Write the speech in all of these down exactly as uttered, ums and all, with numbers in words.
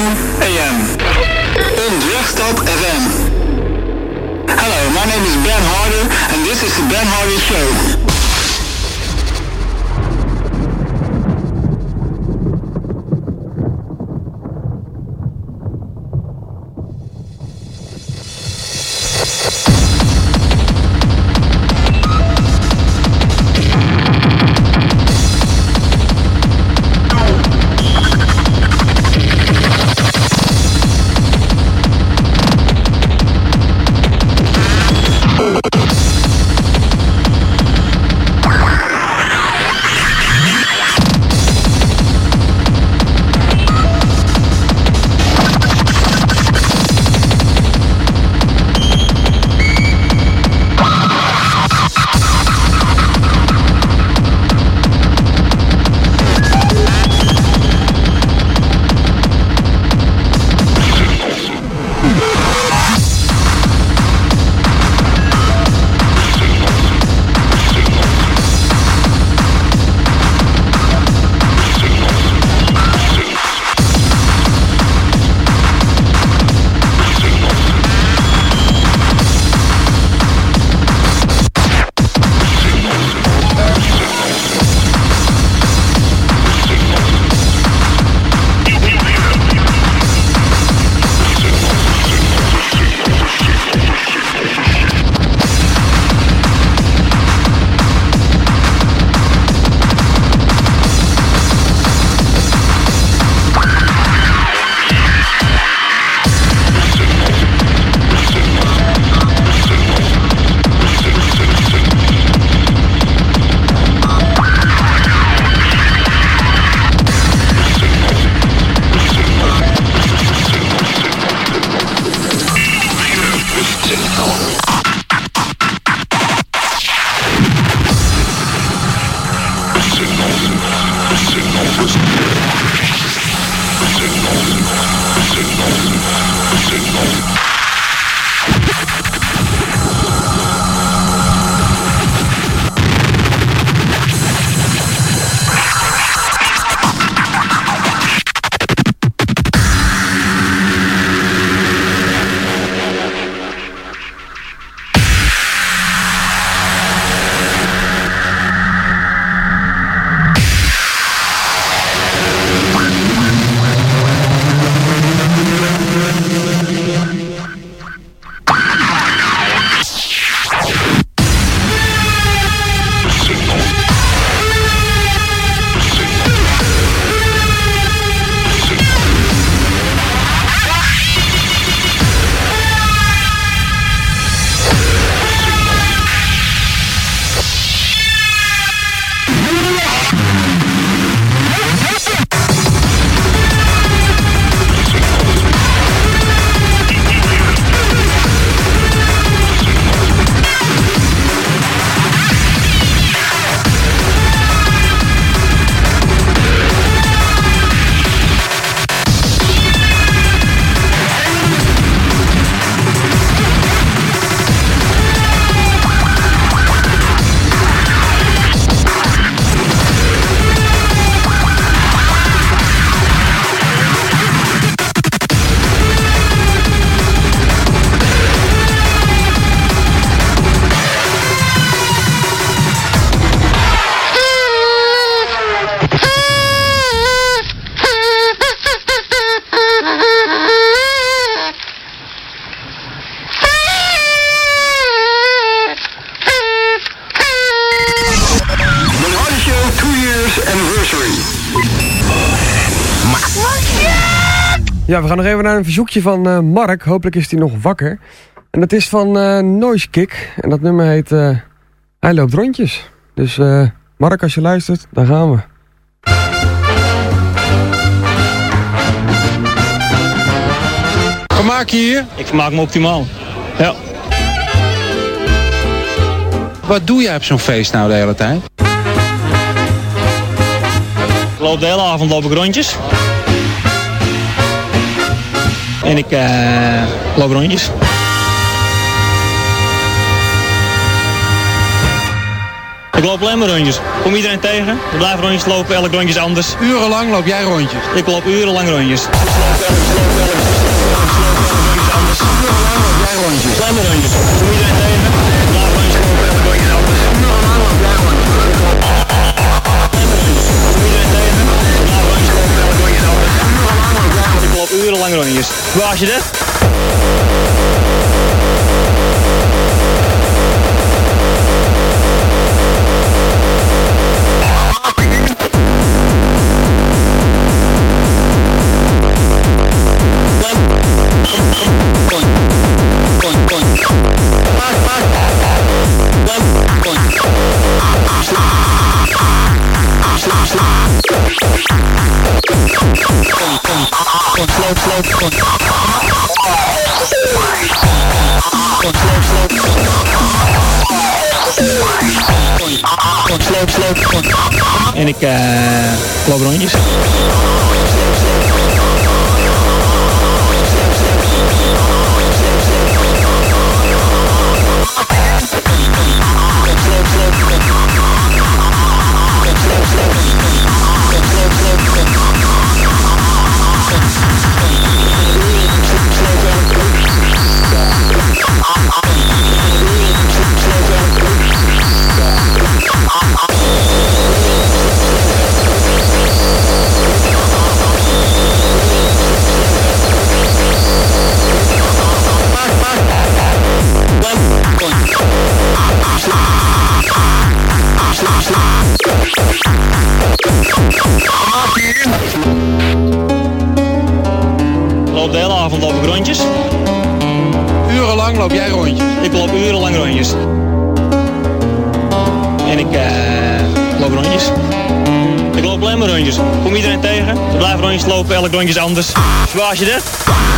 A M on Drechtstad F M. Hello, my name is Ben Harder and this is the Ben Harder Show. Ja, we gaan nog even naar een verzoekje van uh, Mark. Hopelijk is hij nog wakker. En dat is van uh, Noise Kick. En dat nummer heet uh, Hij loopt rondjes. Dus uh, Mark, als je luistert, daar gaan we. Wat maak je hier? Ik vermaak me optimaal. Ja. Wat doe jij op zo'n feest nou de hele tijd? Ik loop de hele avond loop ik rondjes. En ik uh, loop rondjes. Ik Ik loop alleen maar rondjes. Kom iedereen tegen. We blijven rondjes lopen. Elk rondje is anders. Urenlang loop jij rondjes. Ik loop urenlang rondjes. Jij rondjes. Alleen maar rondjes. Kom iedereen tegen. We blijven rondjes lopen. Elk rondje is anders. Ik loop urenlang rondjes. Waar was je dat? En ik uh, loop rondjes. Loop de hele avond loop ik rondjes. Urenlang loop jij rondjes. Ik loop urenlang rondjes. En ik uh, loop rondjes. Ik loop alleen maar rondjes. Kom iedereen tegen. We blijven rondjes lopen. Elk rondje is anders. Waar was je dat?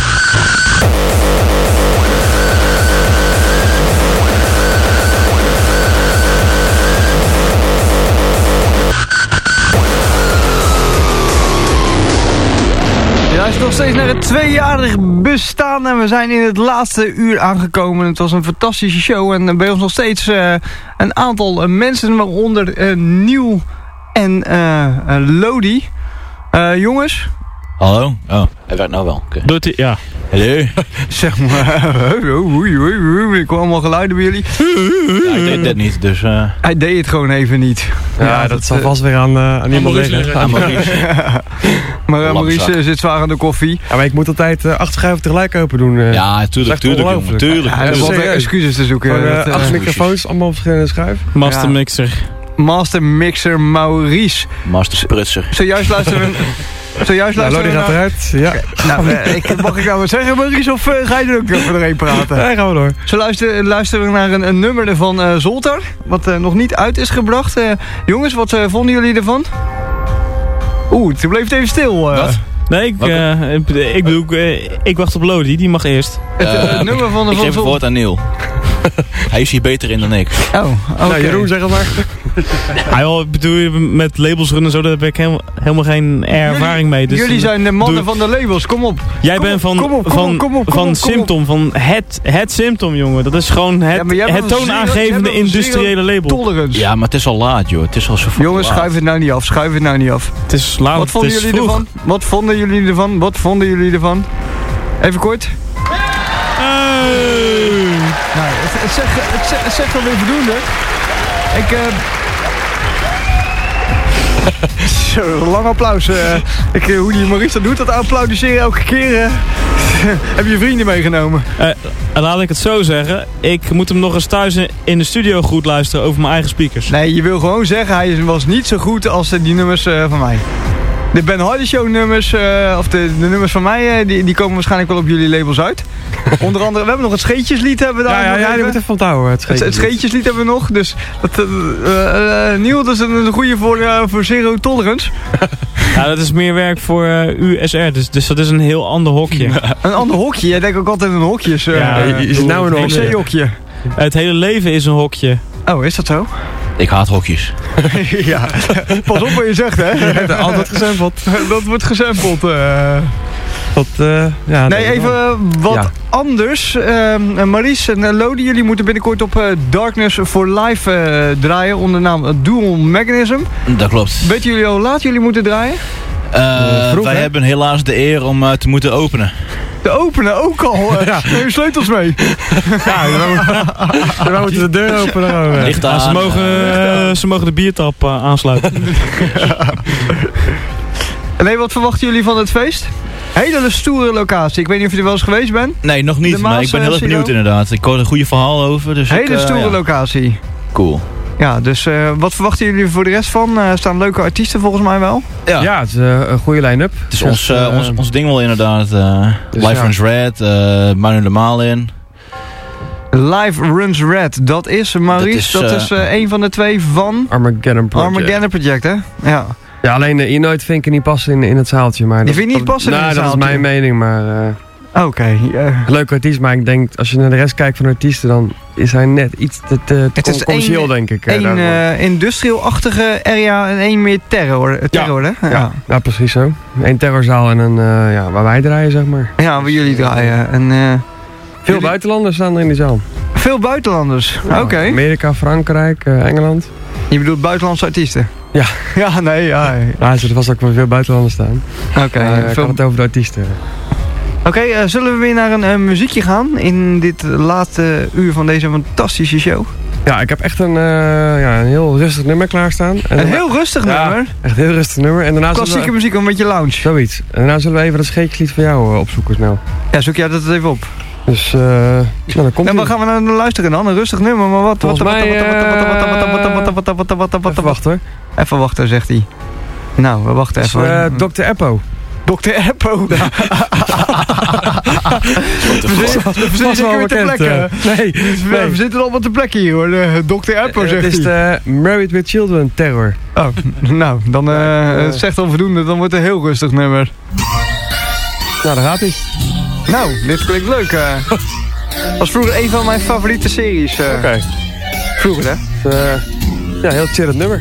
Je luistert nog steeds naar het tweejarig bestaan en we zijn in het laatste uur aangekomen. Het was een fantastische show en bij ons nog steeds uh, een aantal uh, mensen, waaronder uh, Nieuw en uh, uh, Lodi. Uh, jongens. Hallo? Oh, hij werkt nou wel. Okay. Doet hij? Ja. Hallo? Zeg maar, oei, oei, oei, ik hoor allemaal geluiden bij jullie. Ja, ik deed dat niet, dus... Uh... Hij deed het gewoon even niet. Ja, ja dat, dat zal vast weer aan, uh, aan iemand liggen. Aan Maurice. Maar uh, Maurice uh, zit zwaar aan de koffie. Ja, maar ik moet altijd uh, acht schuiven tegelijk open doen. Uh. Ja, tuurlijk, tuurlijk, jongen, tuurlijk. Ja, er valt excuses te zoeken. Gewoon, uh, uh, acht microfoons, allemaal op verschillende schuiven. Master Mixer. Master Mixer Maurice. Master Sprutser. Zojuist luisteren we... Zojuist Ja, luisteren Lodi we gaat naar... eruit. Ja. Nou, uh, ik, mag ik nou wat zeggen, Maurice, of uh, ga je er ook even doorheen praten? Ja, gaan we door. Zo luisteren, luisteren we naar een, een nummer van uh, Zoltar, wat uh, nog niet uit is gebracht. Uh, jongens, wat uh, vonden jullie ervan? Oeh, toen bleef het even stil. Uh. Wat? Nee, ik, uh, ik bedoel, uh, ik wacht op Lodi, die mag eerst. Het, uh, het nummer van de Ik van geef het woord aan Neil. Hij is hier beter in dan ik. Oh, oké. Nou, Jeroen, zeg het maar. Ah, joh, ik bedoel, met labels runnen zo, daar heb ik helemaal, helemaal geen ervaring mee. Dus jullie zijn de mannen doe... van de labels, kom op. Jij kom bent op, van, kom op, kom van, op, kom op, kom van op, kom Symptom, van het, het Symptom, jongen. Dat is gewoon het, ja, het toonaangevende industriële label. Tolerance. Ja, maar het is al laat, joh. Het is al zo Jongens, laat. schuif het nou niet af, schuif het nou niet af. Het is laat, Wat vonden het is jullie vroeg. ervan? Wat vonden jullie ervan? Wat vonden jullie ervan? Even kort. Hey. Nou, het, het, zegt, het, zegt, het zegt alweer voldoende. Ik, uh... Zo, lang applaus. Uh, ik, uh, hoe die Maurice dat doet, dat applaudisseren elke keer. Uh... Heb je vrienden meegenomen? Uh, laat ik het zo zeggen. Ik moet hem nog eens thuis in de studio goed luisteren over mijn eigen speakers. Nee, je wil gewoon zeggen, hij was niet zo goed als uh, die nummers uh, van mij. De Ben Hardy Show nummers, uh, of de, de nummers van mij, uh, die, die komen waarschijnlijk wel op jullie labels uit. Onder andere, we hebben nog het Scheetjeslied hebben we daar. Ja, ja, ja, die moet even van het houden. Het Het, het Scheetjeslied hebben we nog, dus dat, uh, uh, uh, Niel, dat is een, een goede voor, uh, voor Zero Tolerance. Ja, dat is meer werk voor uh, U S R, dus, dus dat is een heel ander hokje. Een ander hokje, jij denkt ook altijd een hokjes. Uh, Ja, je, je zit nou in een een C-hokje. Het hele leven is een hokje. Oh, is dat zo? Ik haat hokjes. Ja, pas op wat je zegt, hè. Dat wordt gesampled. Dat wordt gesampled. Uh. Wat, uh, ja, nee, even uh, wat ja. anders. Uh, Maries en uh, Lodi, jullie moeten binnenkort op uh, Darkness for Life uh, draaien onder de naam Dual Mechanism. Dat klopt. Weten jullie al laat jullie moeten draaien? Uh, uh, vroeg, wij hè? hebben helaas de eer om uh, te moeten openen. Te openen ook al? Uh, ja. Neem je sleutels mee. Ja, we moeten de deur openen. Ligt aan, ja, ze, mogen, uh, ze mogen de biertap uh, aansluiten. Nee, wat verwachten jullie van het feest? Hele stoere locatie. Ik weet niet of je er wel eens geweest bent. Nee, nog niet, maar ik ben heel erg benieuwd inderdaad. Ik hoor een goede verhaal over. Dus Hele ik, uh, stoere ja. locatie. Cool. Ja, dus uh, wat verwachten jullie voor de rest van? Uh, staan leuke artiesten volgens mij wel? Ja, ja het is uh, een goede line-up. Het is ons, uh, ons, ons ding wel inderdaad. Uh, dus Live ja. Runs Red, uh, Manu de Malin. Live Runs Red, dat is Maurice, dat is, dat is uh, een van de twee van... Armageddon Project. Armageddon Project, hè? Ja. Ja, alleen uh, Inoid vind ik niet passen in, in het zaaltje. Maar die vind je niet passen in nou, het zaaltje? Nou, dat is mijn mening, maar... Uh, Oké. Okay, uh. Leuke artiest, maar ik denk, als je naar de rest kijkt van de artiesten, dan is hij net iets te, te, te het commercieel, een, denk ik. Een uh, industrial-achtige area en één meer terror, terror ja, hè? Ja, ja. ja, precies zo. Eén terrorzaal en een, uh, ja, waar wij draaien, zeg maar. Ja, waar jullie draaien. En, uh, Veel jullie... buitenlanders staan er in die zaal. Veel buitenlanders? Ja, Oké. Okay. Amerika, Frankrijk, uh, Engeland. Je bedoelt buitenlandse artiesten? Ja. Ja, nee, ja. Ja, er vast ook wel veel buitenlanders staan. Oké. Okay, uh, veel... Ik het over de artiesten. Oké, okay, uh, zullen we weer naar een uh, muziekje gaan in dit laatste uur van deze fantastische show? Ja, ik heb echt een, uh, ja, een heel rustig nummer klaarstaan. En een heel rustig ja, nummer? Echt een heel rustig nummer. En daarna klassieke we... muziek, een beetje lounge. Zoiets. En daarna zullen we even dat scheetjeslied van jou uh, opzoeken snel. Ja, zoek jij dat even op. Dus, uh, nou, dan komt en waar gaan we naar luisteren dan? Een rustig nummer, maar wat? Volgens mij, even wachten hoor. Even wachten, zegt hij. Nou, we wachten even. Uh, dokter Eppo. dokter Eppo. We zitten weer ter plekke. Nee, we zitten allemaal ter plekke hier hoor. dokter Eppo zegt hij. Het is de Married with Children Terror. Oh, nou, dan uh, het zegt al voldoende. Dan wordt het een heel rustig nummer. Nou, daar gaat hij. Nou, dit klinkt leuk. Uh. was vroeger een van mijn favoriete series. Uh. Oké. Okay. Vroeger, hè? Uh, ja, heel chillend nummer.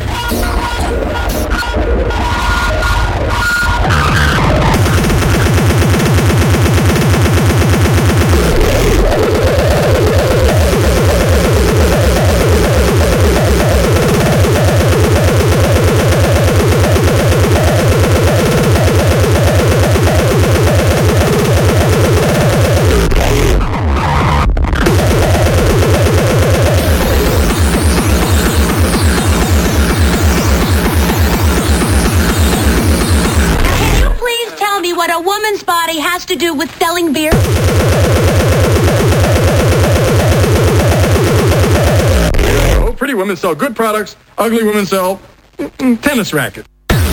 Has to do with selling beer? Oh, pretty women sell good products, ugly women sell mm, tennis rackets.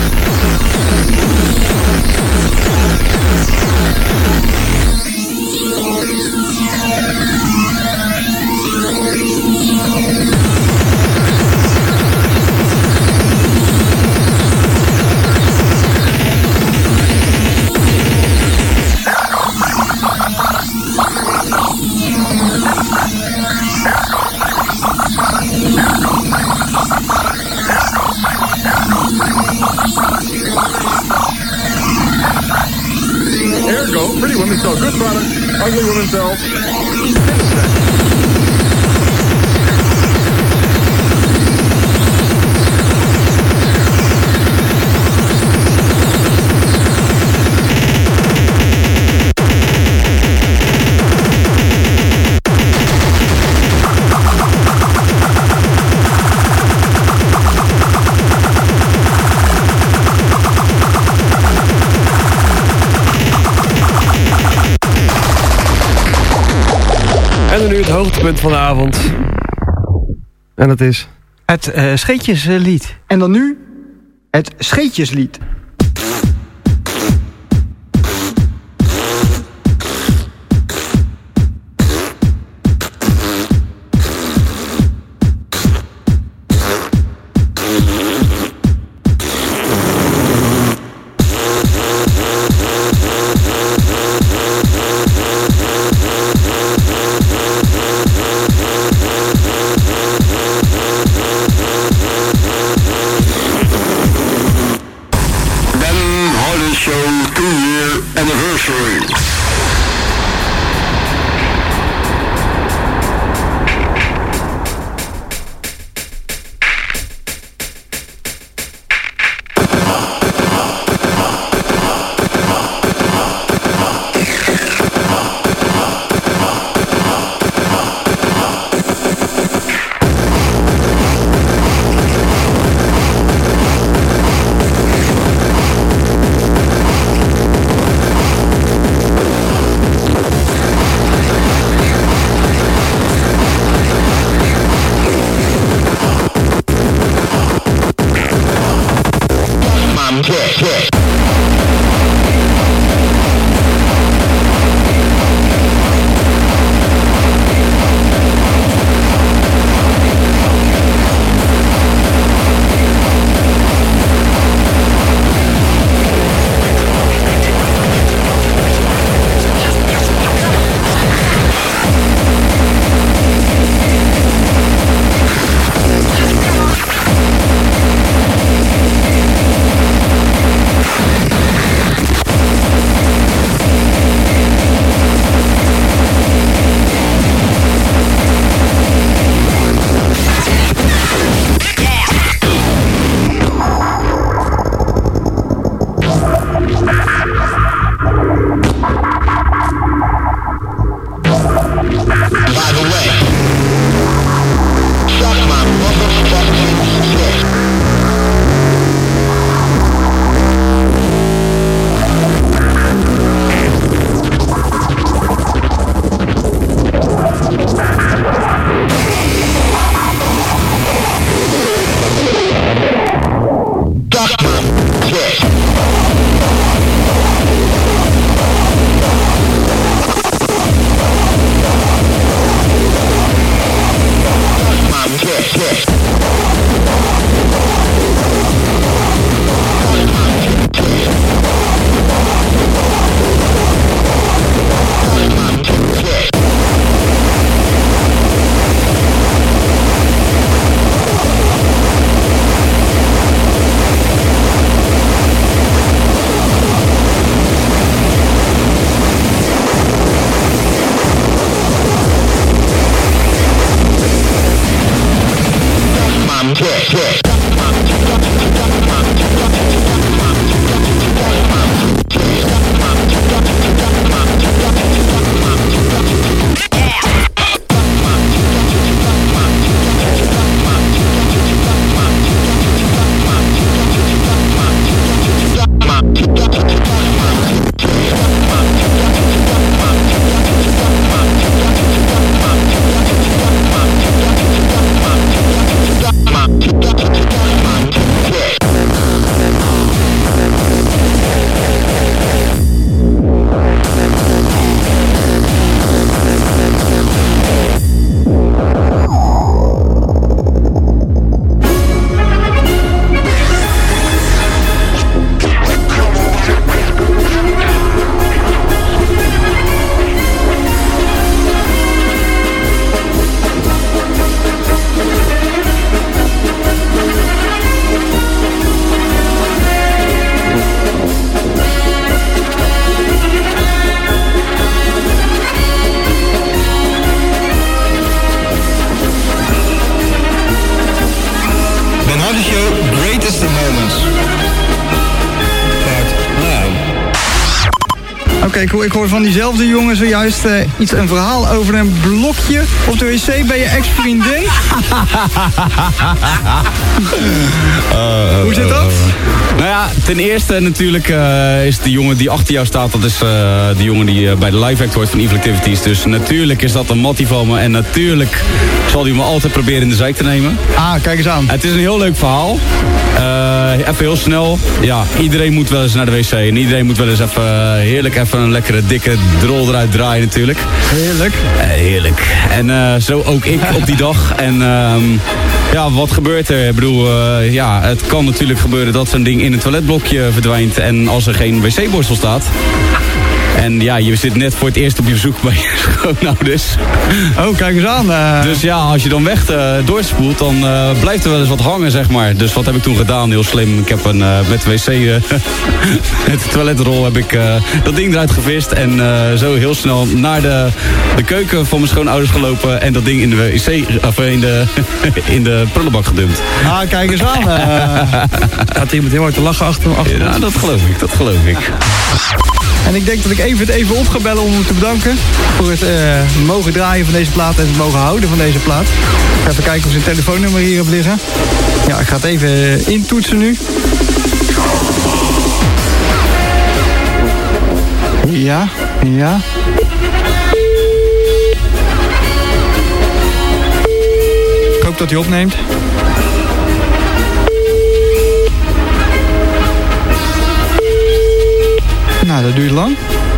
Ergo, pretty women sell good products, ugly women sell En dan nu het hoogtepunt van de avond. En dat is... Het uh, scheetjeslied. En dan nu... Het scheetjeslied. Show two years. year anniversary. Oké, okay, cool. Ik hoor van diezelfde jongen zojuist uh, iets, een verhaal over een blokje op de wc bij je ex-vriendin. uh, uh, Hoe zit dat? Uh, uh. Nou ja, ten eerste natuurlijk uh, is de jongen die achter jou staat, dat is uh, de jongen die uh, bij de live act hoort van Evil Activities. Dus natuurlijk is dat een mattie van me en natuurlijk zal hij me altijd proberen in de zijk te nemen. Ah, kijk eens aan. Het is een heel leuk verhaal. Uh, even heel snel. Ja, iedereen moet wel eens naar de wc en iedereen moet wel eens even uh, heerlijk even een lekkere dikke drol eruit draaien natuurlijk. Heerlijk. Uh, heerlijk. En uh, zo ook ik op die dag. En uh, ja, wat gebeurt er? Ik bedoel, uh, ja, het kan natuurlijk gebeuren dat zo'n ding in een toiletblokje verdwijnt en als er geen wc-borstel staat. En ja, je zit net voor het eerst op je bezoek bij je schoonouders. Oh, kijk eens aan. Uh... Dus ja, als je dan weg uh, doorspoelt, dan uh, blijft er wel eens wat hangen, zeg maar. Dus wat heb ik toen gedaan? Heel slim. Ik heb een, uh, met de wc, uh, met de toiletrol heb ik uh, dat ding eruit gevist. En uh, zo heel snel naar de, de keuken van mijn schoonouders gelopen. En dat ding in de wc, of in de, in de prullenbak gedumpt. Ah, kijk eens aan. Uh... Gaat iemand heel hard te lachen achter me? Achter ja, dat geloof ik, dat geloof ik. En ik denk dat ik even het even op ga bellen om hem te bedanken. Voor het uh, mogen draaien van deze plaat en het mogen houden van deze plaat. Ik ga even kijken of zijn telefoonnummer hier op liggen. Ja, ik ga het even uh, intoetsen nu. Ja, ja. Ik hoop dat hij opneemt. Nou, dat duurt lang.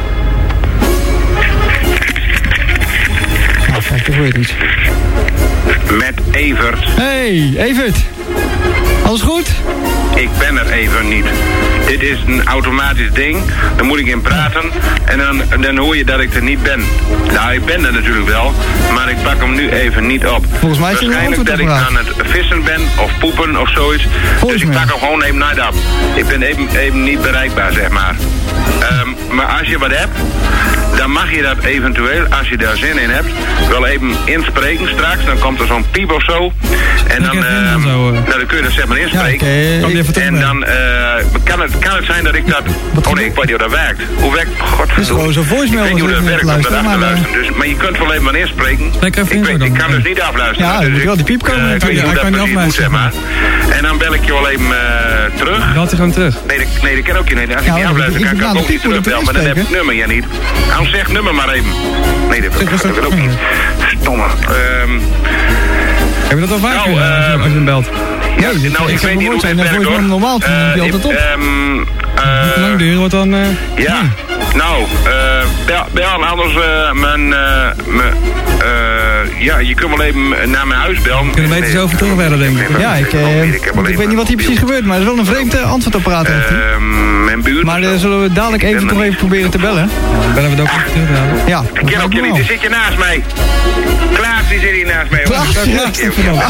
Nou, kijk, er gebeurt iets. Met Evert. Hey, Evert. Alles goed? Ik ben er even niet. Dit is een automatisch ding. Dan moet ik in praten. En dan, dan hoor je dat ik er niet ben. Nou, ik ben er natuurlijk wel. Maar ik pak hem nu even niet op. Volgens mij is het waarschijnlijk dat ik aan het vissen ben. Of poepen of zoiets. Volgens dus ik pak hem gewoon even naar op. Ik ben even, even niet bereikbaar, zeg maar. Um, maar als je wat hebt, dan mag je dat eventueel, als je daar zin in hebt, wel even inspreken straks. Dan komt er zo'n piep of zo. En dan, uh, dan, zo, uh... nou, dan kun je dat zeg maar inspreken. Ja, okay. ik, en dan uh, kan, het, kan het zijn dat ik dat... Oh nee, ik weet niet hoe dat werkt. Hoe werkt... God, het is gewoon zo'n voicemail. Ik weet niet hoe dat werkt om dat af te luisteren. Dus, maar je kunt wel even wat inspreken. Ik, ik, weet, ik kan dus niet afluisteren. Ja, dus ik, wel die piep komen. Uh, ik weet niet hoe dat precies moet, zeg maar. En dan bel ik je wel even uh, terug. Belt hij gewoon terug? Nee, dat, nee, dat kan ook niet. Als ik niet afluister, kan ik ook ook niet terugbellen. Maar dan heb ik het nummer ja niet. Nou, zeg nummer maar even. Nee, dat kan ook niet. Stomme. Um, heb je dat al vaak nou, uh, als je hem belt? Ja, nee, nou, ik weet niet hoe dit werkt hoor. Normaal te uh, altijd op. Um, uh, Hoe lang duren, wat dan... Uh, ja, ja, nou, uh, bel, bel anders uh, mijn... Uh, mijn uh, ja, je kunt wel even naar mijn huis bellen. Kunnen we beter zo over terugbellen, denk ik. Ja, ik, uh, ik, ik, ik weet niet wat hier precies gebeurt, maar het is wel een vreemd uh, antwoordapparaat. Uh, mijn buurt. Maar uh, zullen we dadelijk even toch even proberen te bellen? Bellen we het ook even terughalen? Ja. Ik ken ook je niet, er zit je naast mij. Klaas, die zit hier naast mij. Klaas, ja,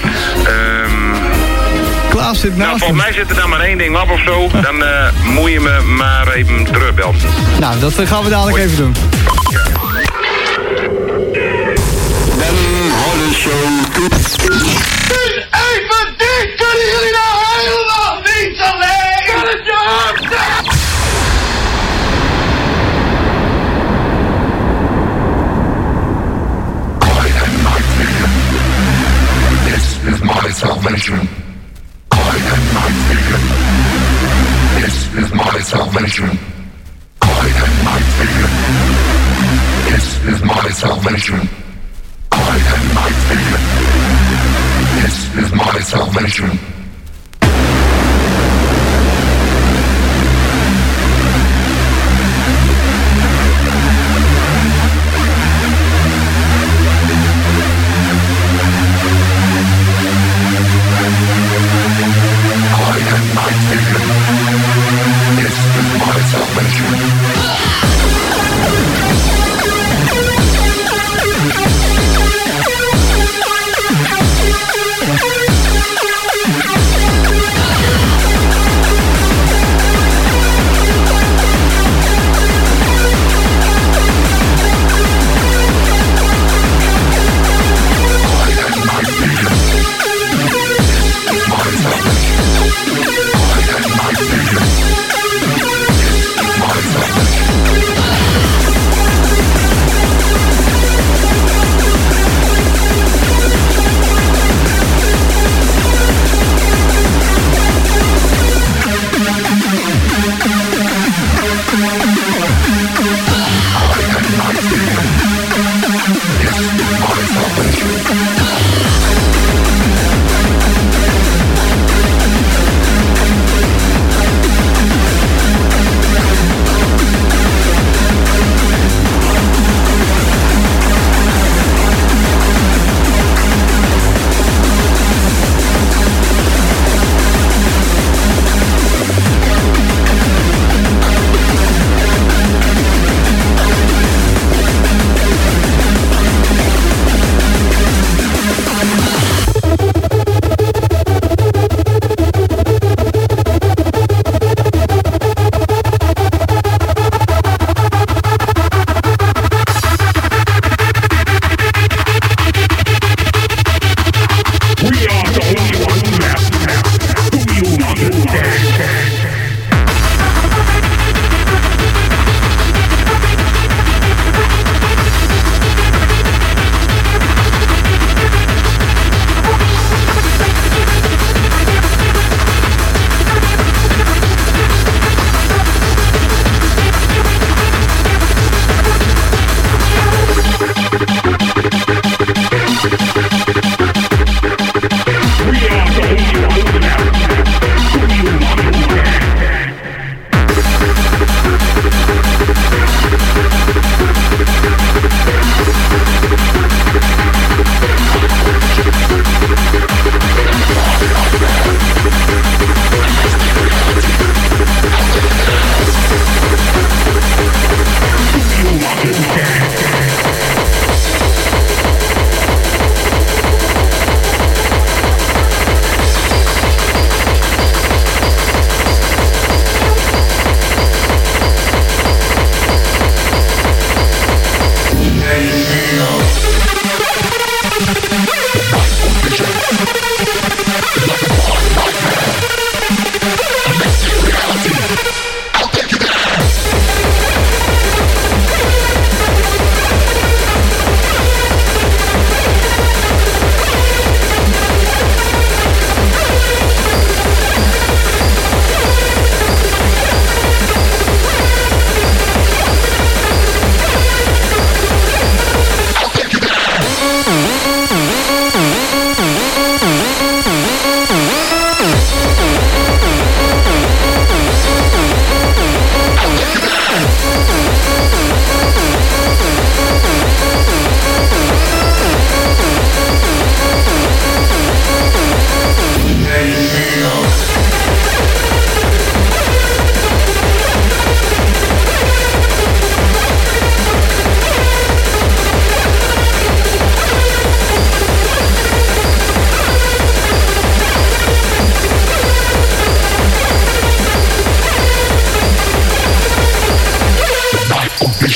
Klaas zit naast nou, volgens mij zit er dan maar één ding op of zo. Dan uh, moet je me maar even terugbellen. Nou, dat gaan we dadelijk even doen. Ben Harder Show. Even dit kunnen jullie nou helemaal niet alleen. Kan het je hart? I am my freedom. This is my salvation. I am my freedom. This is my salvation. I am my freedom. This is my salvation. I am my freedom. This is my salvation. Salvation.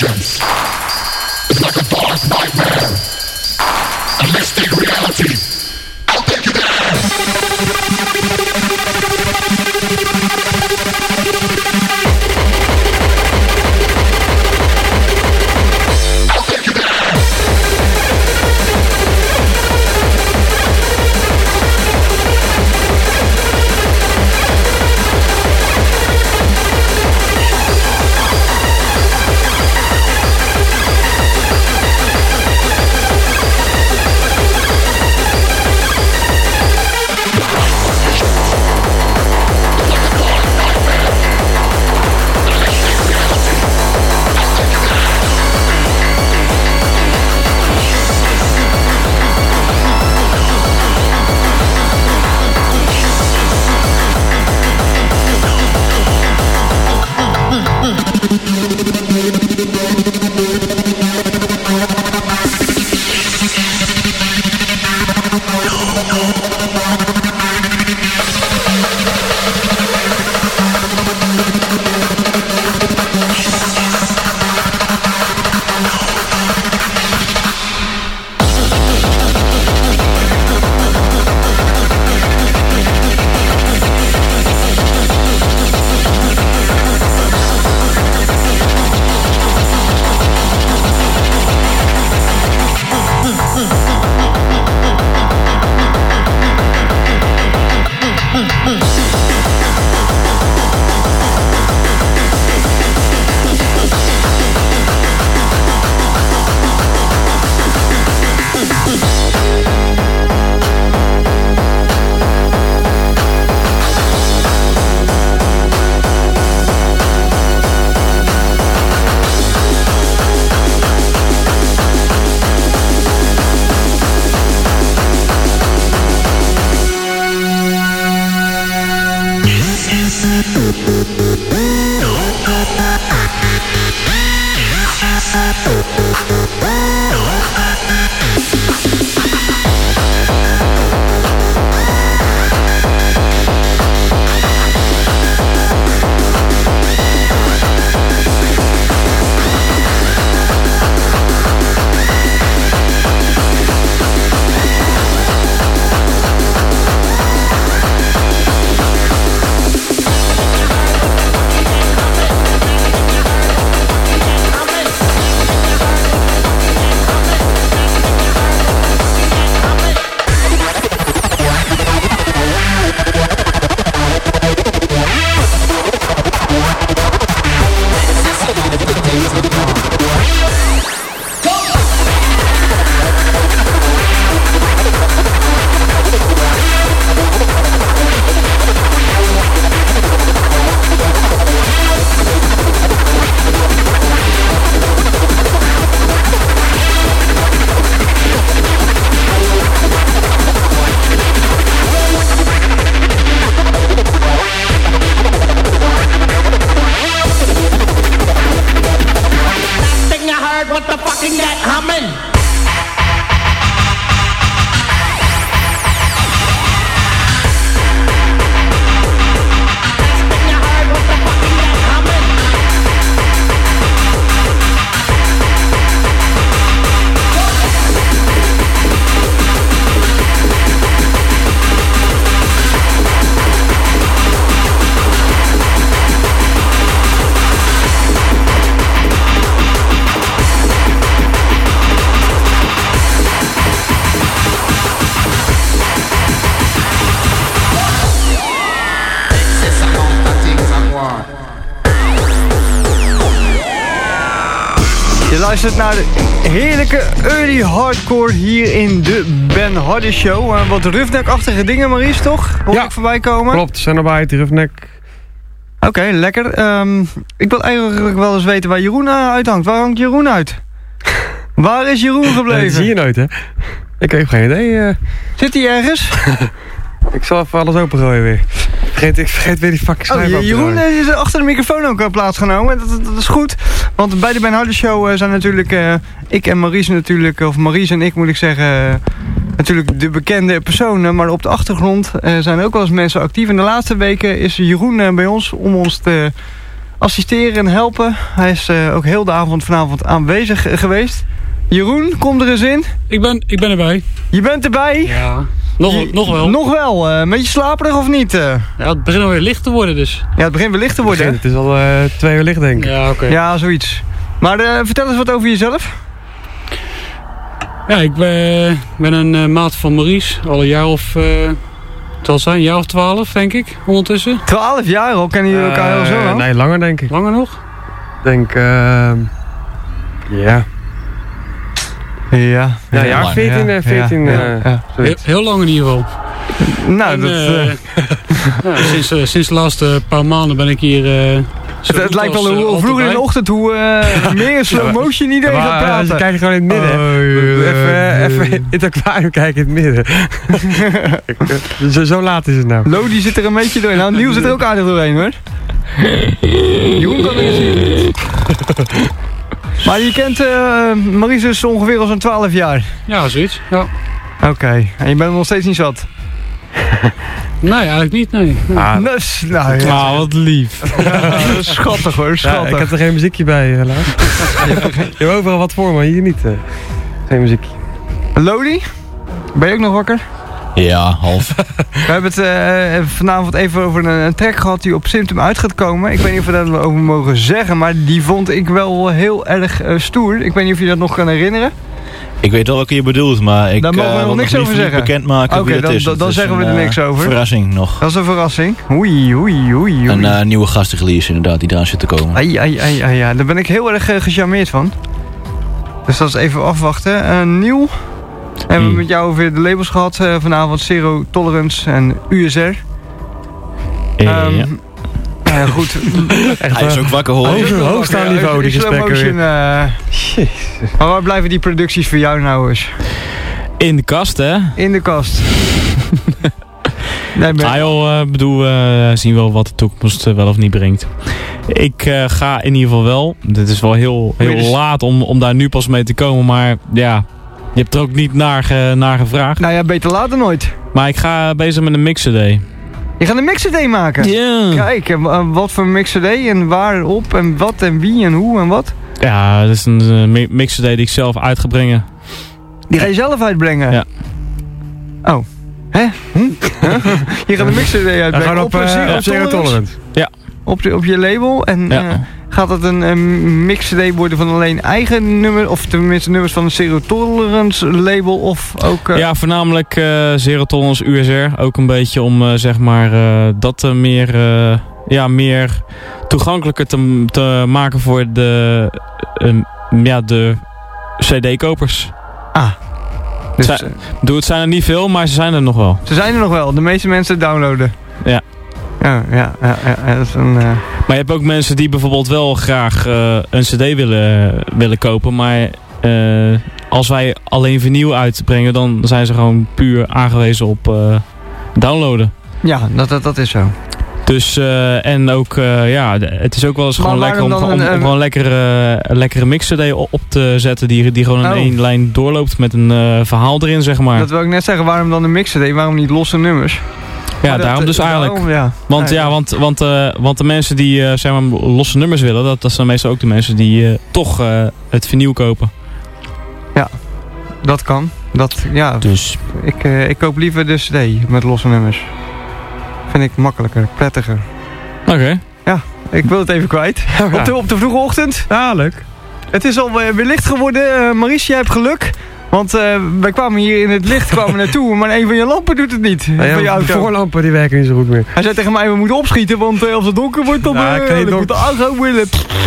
visions. It's like a dark nightmare. A mystic reality. I'll take you there. luistert naar de heerlijke early hardcore hier in de Ben Hardy Show. Uh, wat Roughneck-achtige dingen, Maurice, toch? Hoor ja, ik voorbij komen? Klopt, Cenobite, Roughneck. Oké, okay, lekker. Um, ik wil eigenlijk wel eens weten waar Jeroen uh, uithangt. Waar hangt Jeroen uit? Waar is Jeroen gebleven? Dat zie je nooit, hè? Ik heb geen idee. Uh... Zit hij ergens? Ik zal even alles opengooien weer. Vergeet, ik vergeet weer die fucking schijf. Oh, Jeroen is achter de microfoon ook plaatsgenomen. Dat, dat, dat is goed. Want bij de Ben Hardy Show uh, zijn natuurlijk uh, ik en Maurice natuurlijk, of Maurice en ik moet ik zeggen, uh, natuurlijk de bekende personen. Maar op de achtergrond uh, zijn ook wel eens mensen actief. In de laatste weken is Jeroen uh, bij ons om ons te assisteren en helpen. Hij is uh, ook heel de avond vanavond aanwezig uh, geweest. Jeroen, kom er eens in. Ik ben, ik ben erbij. Je bent erbij? Ja, nog, Je, nog wel. Nog wel. Een uh, beetje slaperig of niet? Uh? Ja, het begint alweer licht te worden dus. Ja, het begint weer licht te worden. Het, het is al uh, twee uur licht, denk ik. Ja, oké. Okay. Ja, zoiets. Maar uh, vertel eens wat over jezelf. Ja, ik ben, ben een uh, maat van Maurice. Al een jaar of... Uh, het zal zijn, een jaar of twaalf, denk ik, ondertussen. Twaalf jaar al? Kennen jullie elkaar heel uh, zo lang? Nee, langer denk ik. Langer nog? Ik denk, uh, ja... Ja, ja, ja, veertien, ja, veertien, ja, ja, ja. Heel, heel lang in ieder geval. Nou, en, dat... Uh, ja, sinds, uh, sinds de laatste paar maanden ben ik hier... Uh, het, het lijkt wel hoe uh, vroeger in de ochtend hoe uh, meer slow motion iedereen gaat praten. Ze kijken gewoon in het midden. Oh, uh, even, even in het aquarium kijken in het midden. zo, zo laat is het nou. Lo, die zit er een beetje doorheen. Nou, Niel zit er ook aardig doorheen, hoor. Jeroen kan er zien. Maar je kent uh, Maurice dus ongeveer al zo'n twaalf jaar? Ja, zoiets. Ja. Oké, okay. En je bent er nog steeds niet zat? Nee, eigenlijk niet, nee. Ah, dus, nou, ja. Ah, wat lief. Ja, schattig hoor, schattig. Ja, ik heb er geen muziekje bij, helaas. Je hebt overal wat voor, maar hier niet. Uh, geen muziekje. Lodi, ben je ook nog wakker? Ja, half. We hebben het uh, vanavond even over een, een track gehad die op Symptom uit gaat komen. Ik weet niet of we daar over mogen zeggen, maar die vond ik wel heel erg uh, stoer. Ik weet niet of je dat nog kan herinneren. Ik weet wel welke je bedoelt, maar ik daar mogen we uh, nog niks over zeggen. bekendmaken Oké, wie het dan, is. dan, dan is zeggen we een, er niks over. Verrassing nog. Dat is een verrassing. Oei, oei, oei, oei. Een uh, nieuwe gastenrelease inderdaad, die daar zit te komen. Ai, ai, ai, ai, ja. Daar ben ik heel erg uh, gecharmeerd van. Dus dat is even afwachten. Uh, Nieuw. We hebben hmm. met jou over de labels gehad. Uh, vanavond Zero Tolerance en U S R. Uh, um, ja. Ja, goed. Echt, hij is ook wakker hoor. Hoog, hoogstaand niveau, die gesprekken. Uh, maar waar blijven die producties voor jou nou eens? In de kast, hè? In de kast. nee, ben... Ah joh, uh, bedoel, we uh, zien wel wat de toekomst uh, wel of niet brengt. Ik uh, ga in ieder geval wel. Het is wel heel, heel dus... laat om, om daar nu pas mee te komen, maar ja... Je hebt er ook niet naar, ge, naar gevraagd. Nou ja, beter later nooit. Maar ik ga bezig met een mix-C D. Je gaat een mix-C D maken? Ja. Yeah. Kijk, uh, wat voor mix-C D en waarop en wat en wie en hoe en wat? Ja, dat is een uh, mix-C D die ik zelf uit ga brengen. Die ga je zelf uitbrengen? Ja. Oh. Hè? Hm? Je gaat een mix-C D uitbrengen? Ja, op, op, uh, uh, op Zero Tolerance? Ja. Op, de, op je label? En ja. uh, gaat het een, een mix-C D worden van alleen eigen nummer, of tenminste nummers van een Zero Tolerance label, of ook... Uh... Ja, voornamelijk uh, Zero Tolerance U S R. Ook een beetje om uh, zeg maar uh, dat uh, meer, uh, ja, meer toegankelijker te, te maken voor de, uh, ja, de C D-kopers. Ah. Dus, Zij, doe, het zijn er niet veel, maar ze zijn er nog wel. Ze zijn er nog wel. De meeste mensen downloaden. Ja. Ja, ja, ja, ja, dat is een... Uh... Maar je hebt ook mensen die bijvoorbeeld wel graag uh, een cd willen, willen kopen. Maar uh, als wij alleen vinyl uitbrengen, dan zijn ze gewoon puur aangewezen op uh, downloaden. Ja, dat, dat, dat is zo. Dus, uh, en ook, uh, ja, het is ook wel eens maar gewoon lekker om, om, om, om gewoon lekkere, uh, lekkere mix-C D op te zetten. Die, die gewoon in oh. één lijn doorloopt met een uh, verhaal erin, zeg maar. Dat wil ik net zeggen, waarom dan een mix-C D? Waarom niet losse nummers? Ja, dat, daarom dus eigenlijk. Daarom, ja. Want, ja, want, want, uh, want de mensen die uh, zeg maar, losse nummers willen, dat, dat zijn meestal ook de mensen die uh, toch uh, het vinyl kopen. Ja, dat kan. Dat, ja, dus. ik, uh, ik koop liever de C D met losse nummers. Vind ik makkelijker, prettiger. Oké. Okay. Ja, ik wil het even kwijt. Ja. Op, de, op de vroege ochtend. Ja, leuk. Het is al weer licht geworden. Uh, Maurice, jij hebt geluk. Want uh, wij kwamen hier in het licht kwamen naartoe, maar een van je lampen doet het niet. Ja, ja, van je auto. De voorlampen die werken niet zo goed meer. Hij zei tegen mij, we moeten opschieten, want uh, als het donker wordt, dan, ja, uh, dan moet de auto willen.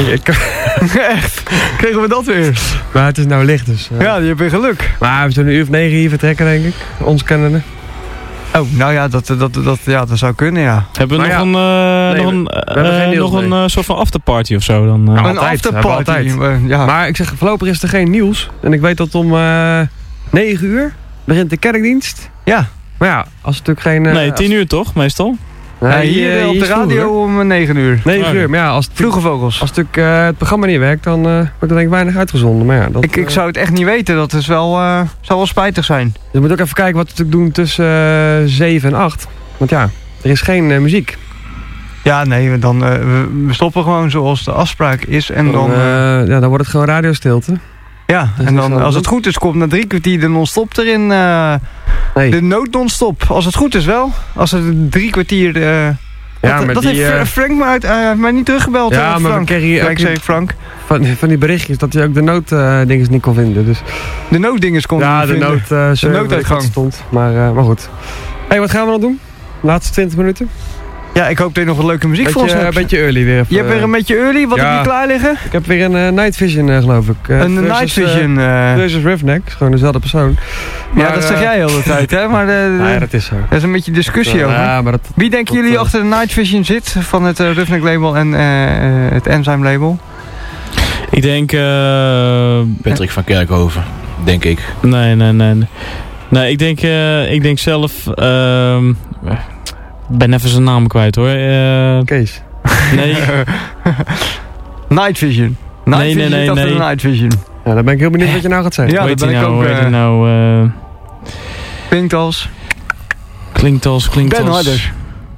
Echt, kregen we dat weer. Maar het is nou licht dus. Uh. Ja, je hebt weer geluk. Maar we zullen een uur of negen hier vertrekken, denk ik. Ons kennende. Oh, nou ja, dat, dat, dat, ja, dat zou kunnen, ja. Hebben we nog, ja, een, uh, nee, nog een, uh, uh, nog een uh, soort van afterparty of zo? Dan, uh. nou, een afterparty. Ja. Maar ik zeg, voorlopig is er geen nieuws. En ik weet dat om uh, negen uur begint de kerkdienst. Ja. Maar ja, als het natuurlijk geen... Uh, nee, tien uur toch, meestal? Ja, ja, hier, hier op de radio vroeger. Om negen uur. negen uur, maar ja, als het, vroege vogels. Als het, uh, het programma niet werkt, dan uh, wordt er denk ik weinig uitgezonden. Maar ja, dat, ik, ik zou het echt niet weten, dat is wel, uh, zou wel spijtig zijn. Dus we moeten ook even kijken wat we doen tussen uh, zeven en acht. Want ja, er is geen uh, muziek. Ja, nee, dan, uh, we, we stoppen gewoon zoals de afspraak is. En dan, dan, uh, ja, dan wordt het gewoon radiostilte. Ja, en dan als het goed is komt na drie kwartier de non-stop erin. Uh, nee. De nood non-stop. Als het goed is wel. Als het drie kwartier... Uh, ja, dat, dat die, heeft uh, Frank me uit, uh, mij niet teruggebeld. Ja, uh, maar Frank. Hier, Frank, zeg ik Frank. Van, van die berichtjes dat hij ook de nooddinges uh, niet kon vinden. Dus. De nooddinges kon ja, niet de vinden. Nood, uh, de nooduitgang stond. Maar, uh, maar goed. Hey, wat gaan we dan doen? Laatste twintig minuten? Ja, ik hoop dat je nog wat leuke muziek beetje, voor ons hebt. Een beetje early weer. Even, je hebt weer een beetje early. Wat ja, heb je klaar liggen? Ik heb weer een uh, Night Vision, uh, geloof ik. Uh, een versus, Night Vision. Uh, versus Roughneck. Gewoon dezelfde persoon. Maar, ja, dat uh, zeg jij heel de tijd, hè? Maar de, de, nou ja, dat is zo. Er is een beetje discussie uh, over. Ja, maar dat, Wie denken dat, jullie uh, achter de Night Vision zit? Van het uh, Roughneck label en uh, uh, het Enzyme label? Ik denk... Uh, Patrick van Kerkhoven, denk ik. Nee, nee, nee. Nee, ik denk, uh, ik denk zelf... Uh, Ik ben even zijn naam kwijt hoor. Uh, Kees. Nee. Night Vision. Night nee, Vision nee, nee, nee. Night Vision. Ja, dan ben ik heel benieuwd wat je nou gaat zeggen. Ja, weet dat ben nou, ik ook. Weet uh, nou uh, klinkt als... Klinkt als, klinkt Ben als... Harder.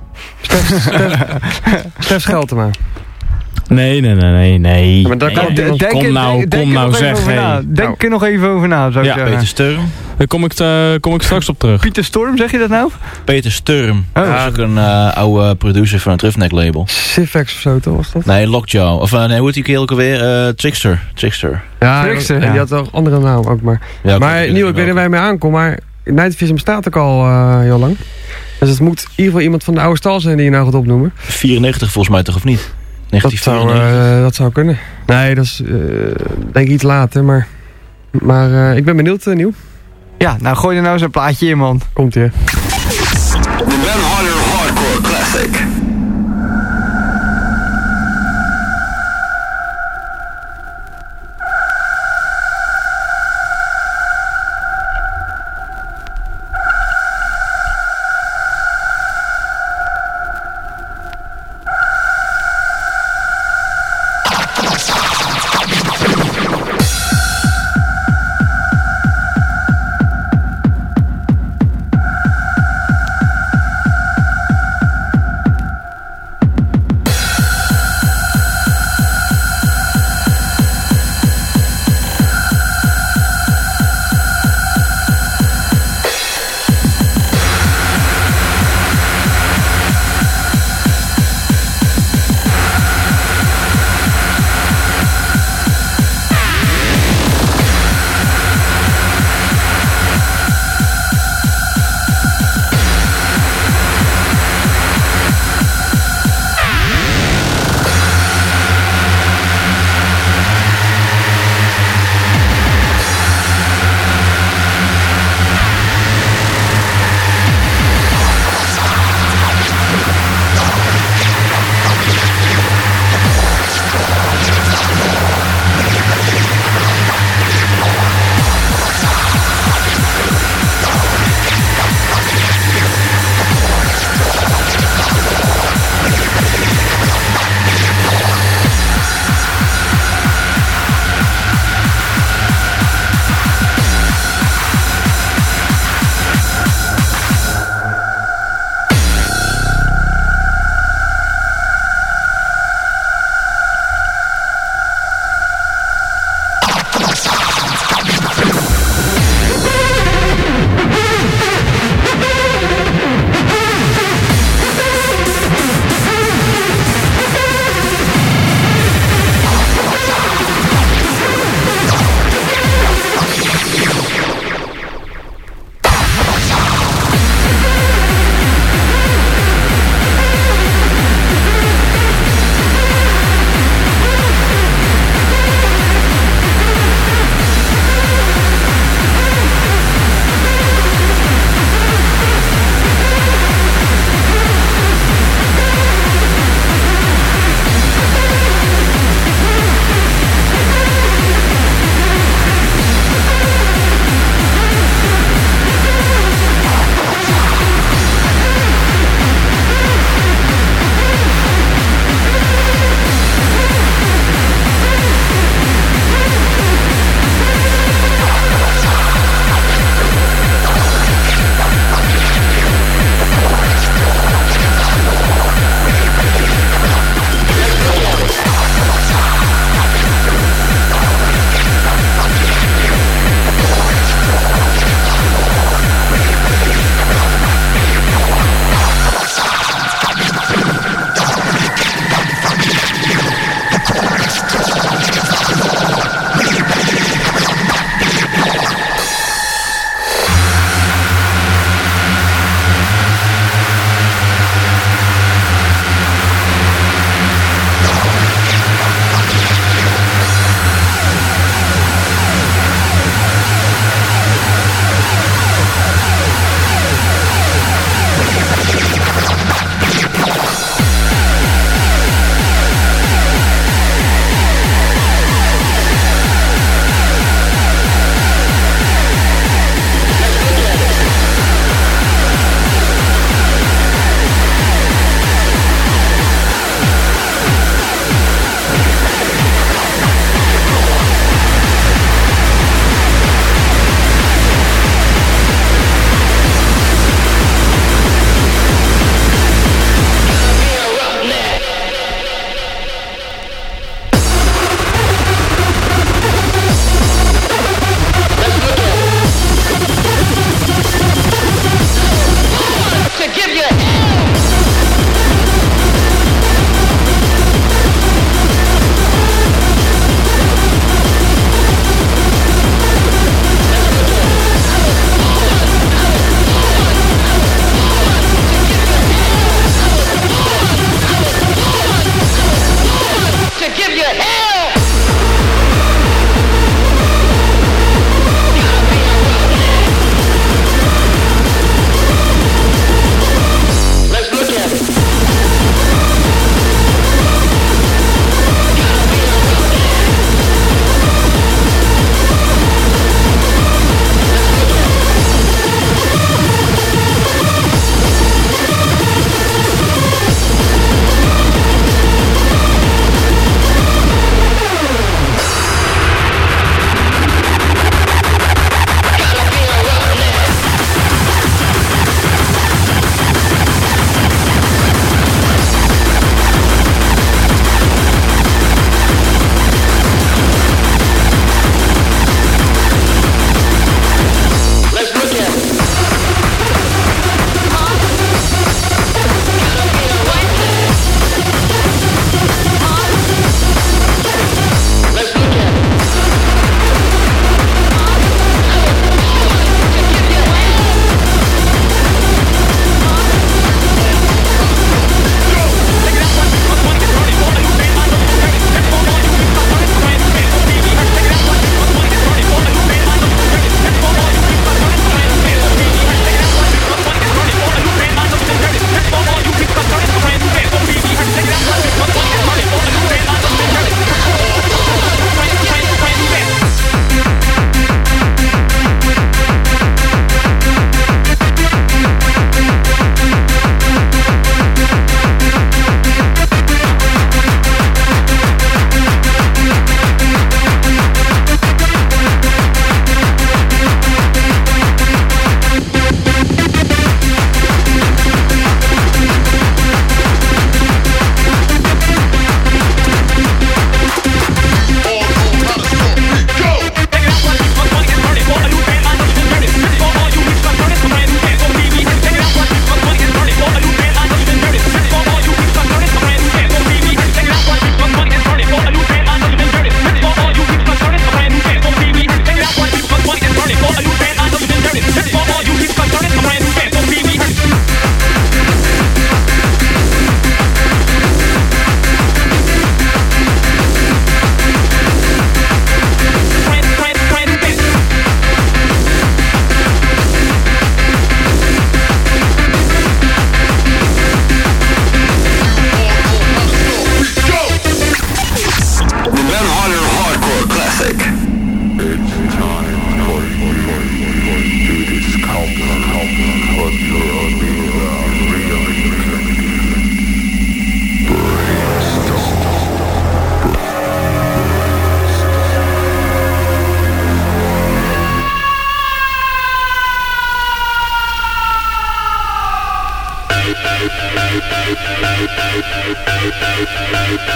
Stef Scheltema. Nee, nee, nee, nee, nee. Ja, maar daar nee. kan Denk, denk, kom nou, denk, kom denk nou zeg. Hey. Denk er nog even over na, zou ik ja, zeggen. Peter Sturm. Daar kom ik, uh, kom ik straks op terug. Pieter Storm, zeg je dat nou? Peter Sturm. Oh. Dat is ook een uh, oude producer van het Roughneck label. Sifex of zo, toch was dat? Nee, Lockjaw. Of uh, nee, hoe heet die kerel ook alweer? Uh, Trickster. Trickster. Ja, Trickster, ja. ja. Die had toch een andere naam ook maar. Ja, maar ik Nieuw, ik weet niet waar je mee aankomt, maar Night Vision bestaat ook al uh, heel lang. Dus het moet in ieder geval iemand van de oude stal zijn die je nou gaat opnoemen. vierennegentig volgens mij toch, of niet? Dat zou, uh, dat zou kunnen. Nee, dat is uh, denk ik iets later, maar, maar uh, ik ben benieuwd, uh, Nieuw. Ja, nou gooi er nou eens een plaatje in, man. Komt ie. The Ben Harder Hardcore Classic.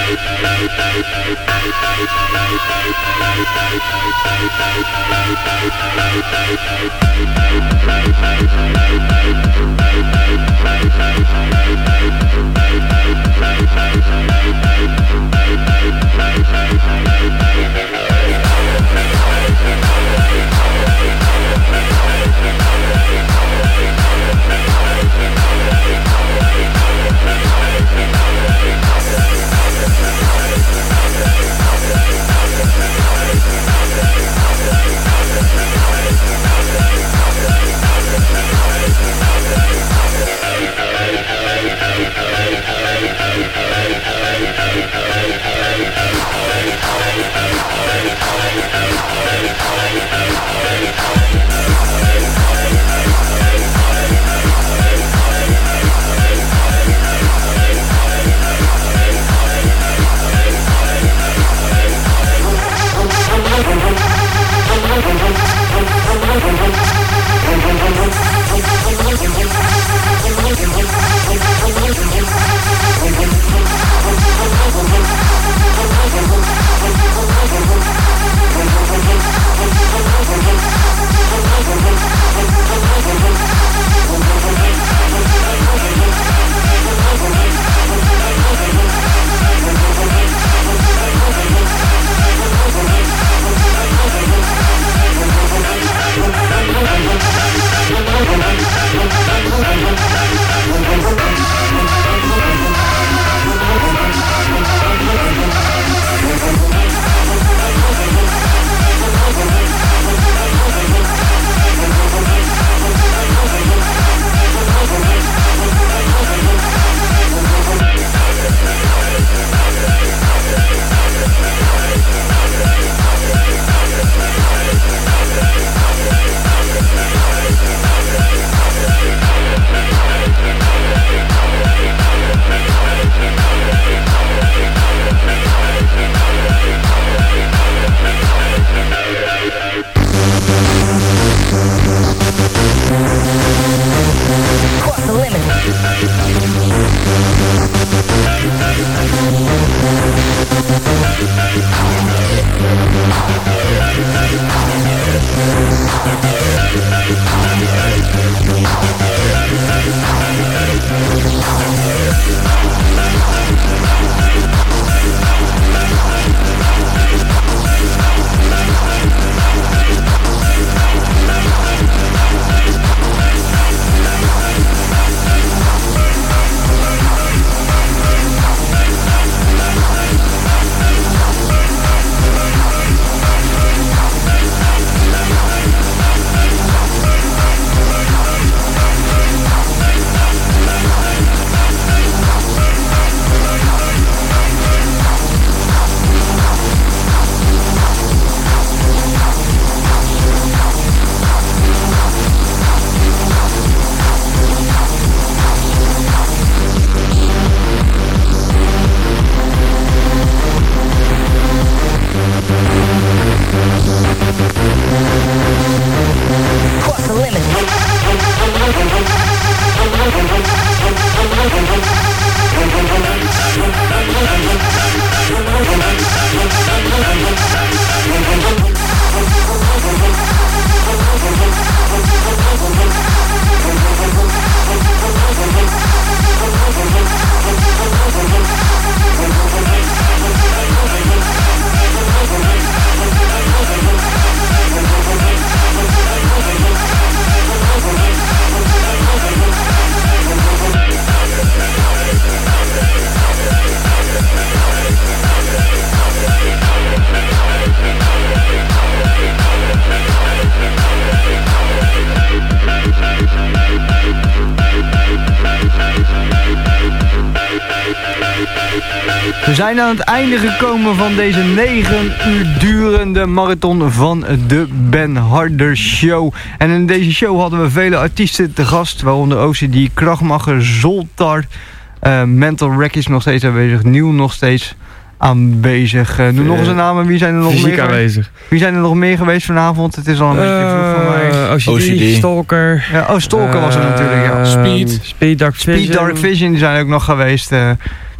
We zijn aan het einde gekomen van deze negen uur durende marathon van de Ben Harder Show. En in deze show hadden we vele artiesten te gast, waaronder O C D, Krachtmacher, Zoltar, uh, Mental Wreck is nog steeds aanwezig, Nieuw nog steeds aanwezig. Uh, noem nog eens een naam, wie zijn er nog meer aanwezig? Wie zijn er nog meer geweest vanavond? Het is al een uh, beetje vroeg voor mij. O C D, O C D. Stalker. Ja, oh, Stalker uh, was er natuurlijk, ja. Speed. Speed Dark Vision. Speed Dark Vision, die zijn ook nog geweest. Uh,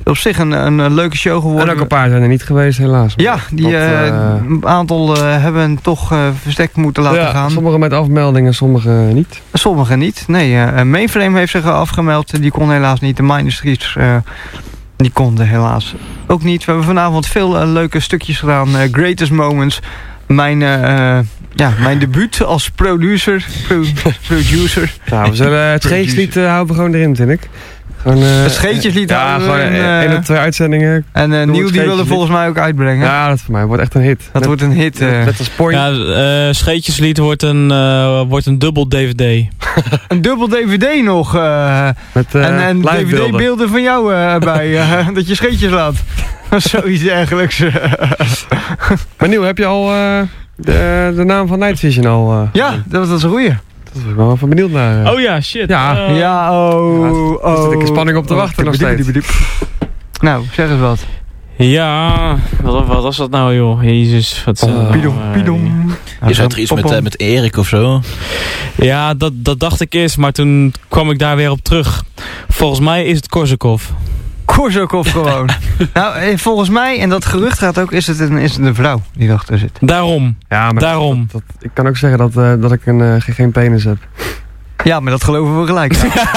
Op zich een, een, een leuke show geworden. En ook een paar zijn er niet geweest, helaas. Ja, die dat, uh, uh, een aantal uh, hebben toch uh, verstek moeten laten ja, gaan. Sommigen met afmeldingen, sommigen niet. Sommigen niet. Nee, uh, Mainframe heeft zich afgemeld. Die kon helaas niet. De Mindustries, uh, die konden helaas ook niet. We hebben vanavond veel uh, leuke stukjes gedaan. Uh, Greatest Moments. Mijn, uh, uh, ja, mijn debuut als producer. Pro producer. Nou, we zullen het scheetjeslied uh, houden we gewoon erin, vind ik. Gewoon, uh, het scheetjeslied ja, houden gewoon en, uh, één of twee uitzendingen. En uh, Nieuw die willen volgens mij ook uitbrengen. Ja, dat voor mij wordt echt een hit. Dat net, wordt een hit. Uh, net als Point. Ja, uh, Scheetjeslied wordt een, uh, wordt een dubbel D V D. Een dubbel D V D nog. Uh, Met uh, en en D V D-beelden van jou uh, bij. Uh, dat je scheetjes laat. Zoiets dergelijks. Maar Nieuw, heb je al uh, de, de naam van Night Vision al? Uh, ja, dat, dat is een goeie. Dat was ik wel even benieuwd naar. Uh. Oh ja, shit. Ja, uh, ja oh, ja, oh. Er zit ik spanning op te wachten oh, nog steeds. Nou, zeg eens wat. Ja, wat, wat was dat nou joh? Jezus, wat... Oh, pidom, pidom. Je zou toch iets met, uh, met Erik of zo? Ja, dat, dat dacht ik eerst, maar toen kwam ik daar weer op terug. Volgens mij is het Korsakov. Korsakov gewoon. Nou, volgens mij, en dat gerucht gaat ook, is het een, is het een vrouw die erachter zit. Daarom. Ja, maar Daarom. Dat, dat, ik kan ook zeggen dat, uh, dat ik een, uh, geen penis heb. Ja, maar dat geloven we gelijk.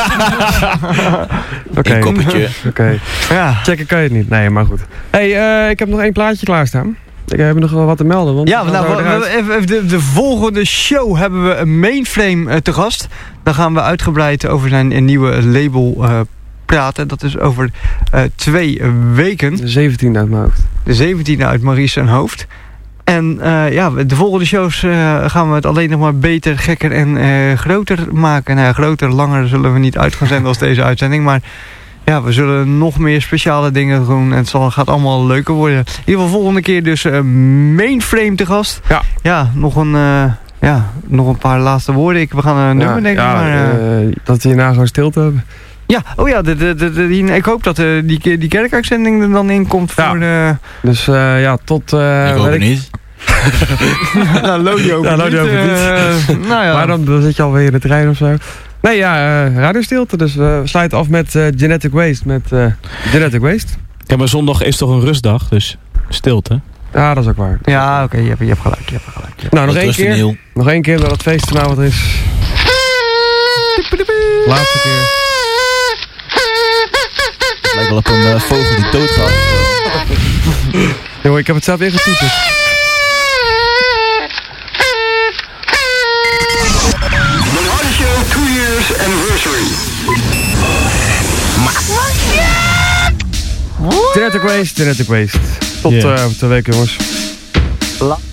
Oké. Een koppetje. Oké. Okay. Ja. Checken kan je het niet. Nee, maar goed. Hey, uh, ik heb nog één plaatje klaarstaan. Ik heb nog wel wat te melden. Want ja, nou, we, we, even, de, de volgende show hebben we een Mainframe uh, te gast. Dan gaan we uitgebreid over zijn uh, nieuwe label uh, praten. Dat is over uh, twee weken. De zeventiende uit mijn hoofd. De zeventiende uit Maurice zijn hoofd. En uh, ja, de volgende shows uh, gaan we het alleen nog maar beter, gekker en uh, groter maken. Nou ja, groter, langer zullen we niet uit gaan zenden als deze uitzending. Maar ja, we zullen nog meer speciale dingen doen. En het zal, gaat allemaal leuker worden. In ieder geval volgende keer dus uh, Mainframe te gast. Ja. Ja, nog een... Uh, Ja, nog een paar laatste woorden. Ik, we gaan een nummer ja, denken. Ja, maar, uh, uh, dat we hierna gewoon stilte hebben. Ja, oh ja, de, de, de, de, die, ik hoop dat uh, die, die kerkuitzending er dan in komt voor ja. de... Dus uh, ja, tot... Uh, ik hoop het niet. nou, Lodi ook ja, Lodi ook niet. Uh, nou ja. Maar dan, dan zit je alweer in de trein of zo. Nee, ja, uh, radiostilte. Dus we sluiten af met uh, Genetic Waste. Met uh, Genetic Waste. Ja, maar zondag is toch een rustdag, dus stilte. Ja, dat is ook waar. Ja, oké, okay, je, je hebt gelijk, je hebt gelijk. Je hebt nou, nog één keer. Heel. Nog één keer dat het feest vanavond is. Laatste keer. Het lijkt wel op een uh, vogel die doodgaat. Yo, ik heb het zelf ingetoeterd. The Hardy Show two years anniversary. Genetic Waste, Genetic Waste. Tot yeah. uh, twee weken, jongens. La